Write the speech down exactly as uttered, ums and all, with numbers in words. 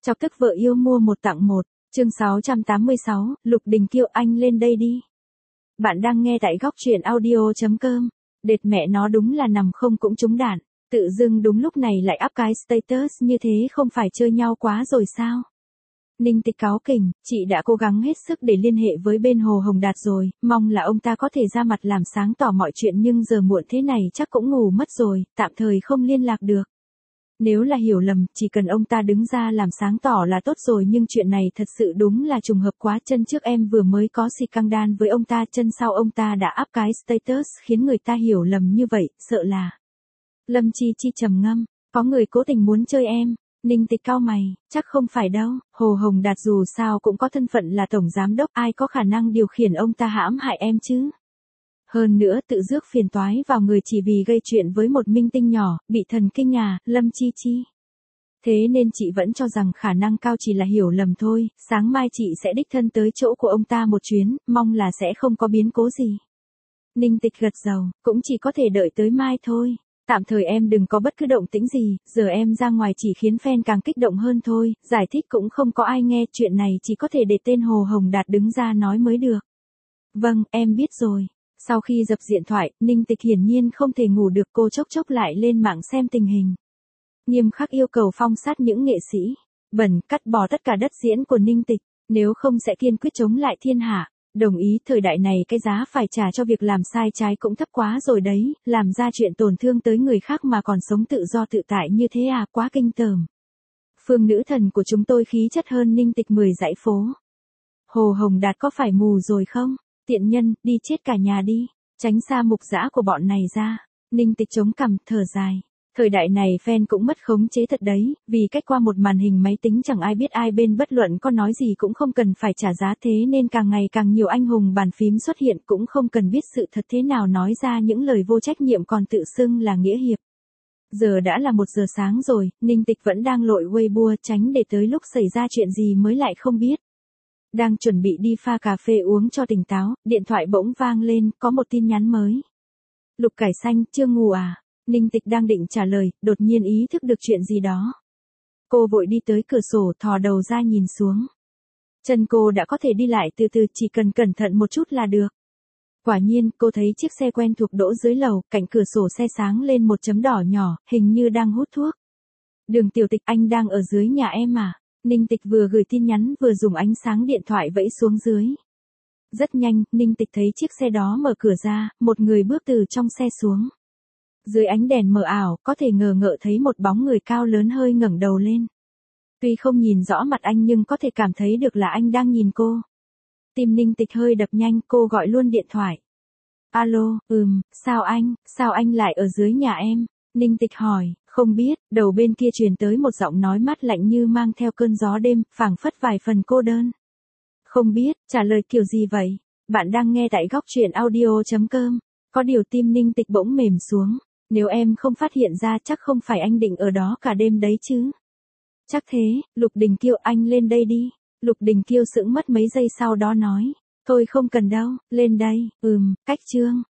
Chọc tức vợ yêu mua một tặng một, chương sáu trăm tám mươi sáu, Lục Đình Kiều anh lên đây đi. Bạn đang nghe tại góc truyện audio chấm com. Đệt mẹ nó đúng là nằm không cũng trúng đạn, tự dưng đúng lúc này lại up cái status như thế không phải chơi nhau quá rồi sao? Ninh Tịch cáu kỉnh, chị đã cố gắng hết sức để liên hệ với bên Hồ Hồng Đạt rồi, mong là ông ta có thể ra mặt làm sáng tỏ mọi chuyện nhưng giờ muộn thế này chắc cũng ngủ mất rồi, tạm thời không liên lạc được. Nếu là hiểu lầm, chỉ cần ông ta đứng ra làm sáng tỏ là tốt rồi nhưng chuyện này thật sự đúng là trùng hợp quá. Chân trước em vừa mới có xì căng đan với ông ta, chân sau ông ta đã up cái status khiến người ta hiểu lầm như vậy, sợ là. Lâm Chi Chi trầm ngâm, có người cố tình muốn chơi em. Ninh Tịch cau mày, chắc không phải đâu, Hồ Hồng Đạt dù sao cũng có thân phận là tổng giám đốc, ai có khả năng điều khiển ông ta hãm hại em chứ. Hơn nữa tự rước phiền toái vào người chỉ vì gây chuyện với một minh tinh nhỏ, bị thần kinh à, Lâm Chi Chi. Thế nên chị vẫn cho rằng khả năng cao chỉ là hiểu lầm thôi, sáng mai chị sẽ đích thân tới chỗ của ông ta một chuyến, mong là sẽ không có biến cố gì. Ninh Tịch gật đầu, cũng chỉ có thể đợi tới mai thôi. Tạm thời em đừng có bất cứ động tĩnh gì, giờ em ra ngoài chỉ khiến fan càng kích động hơn thôi, giải thích cũng không có ai nghe, chuyện này chỉ có thể để tên Hồ Hồng Đạt đứng ra nói mới được. Vâng, em biết rồi. Sau khi dập điện thoại, Ninh Tịch hiển nhiên không thể ngủ được, cô chốc chốc lại lên mạng xem tình hình. Nghiêm khắc yêu cầu phong sát những nghệ sĩ, bẩn, cắt bỏ tất cả đất diễn của Ninh Tịch, nếu không sẽ kiên quyết chống lại thiên hạ. Đồng ý, thời đại này cái giá phải trả cho việc làm sai trái cũng thấp quá rồi đấy, làm ra chuyện tổn thương tới người khác mà còn sống tự do tự tại như thế à, quá kinh tởm. Phương nữ thần của chúng tôi khí chất hơn Ninh Tịch mười dãy phố. Hồ Hồng Đạt có phải mù rồi không? Tiện nhân, đi chết cả nhà đi, tránh xa mục dã của bọn này ra. Ninh Tịch chống cằm, thở dài. Thời đại này fan cũng mất khống chế thật đấy, vì cách qua một màn hình máy tính chẳng ai biết ai bên, bất luận có nói gì cũng không cần phải trả giá, thế nên càng ngày càng nhiều anh hùng bàn phím xuất hiện, cũng không cần biết sự thật thế nào nói ra những lời vô trách nhiệm còn tự xưng là nghĩa hiệp. Giờ đã là một giờ sáng rồi, Ninh Tịch vẫn đang lội Weibo tránh để tới lúc xảy ra chuyện gì mới lại không biết. Đang chuẩn bị đi pha cà phê uống cho tỉnh táo, điện thoại bỗng vang lên, có một tin nhắn mới. Lục Cải Xanh, chưa ngủ à? Ninh Tịch đang định trả lời, đột nhiên ý thức được chuyện gì đó. Cô vội đi tới cửa sổ, thò đầu ra nhìn xuống. Chân cô đã có thể đi lại từ từ, chỉ cần cẩn thận một chút là được. Quả nhiên, cô thấy chiếc xe quen thuộc đỗ dưới lầu, cạnh cửa sổ xe sáng lên một chấm đỏ nhỏ, hình như đang hút thuốc. Đường Tiểu Tịch, anh đang ở dưới nhà em à? Ninh Tịch vừa gửi tin nhắn vừa dùng ánh sáng điện thoại vẫy xuống dưới. Rất nhanh, Ninh Tịch thấy chiếc xe đó mở cửa ra, một người bước từ trong xe xuống. Dưới ánh đèn mờ ảo, có thể ngờ ngợ thấy một bóng người cao lớn hơi ngẩng đầu lên. Tuy không nhìn rõ mặt anh nhưng có thể cảm thấy được là anh đang nhìn cô. Tim Ninh Tịch hơi đập nhanh, cô gọi luôn điện thoại. Alo, ừm, sao anh, sao anh lại ở dưới nhà em? Ninh Tịch hỏi, không biết, đầu bên kia truyền tới một giọng nói mát lạnh như mang theo cơn gió đêm, phảng phất vài phần cô đơn. Không biết, trả lời kiểu gì vậy? Bạn đang nghe tại góc truyện audio chấm com. Có điều tim Ninh Tịch bỗng mềm xuống. Nếu em không phát hiện ra chắc không phải anh định ở đó cả đêm đấy chứ. Chắc thế, Lục Đình Kiều anh lên đây đi. Lục Đình Kiều sững mất mấy giây sau đó nói. Thôi không cần đâu, lên đây, ừm, cách chương.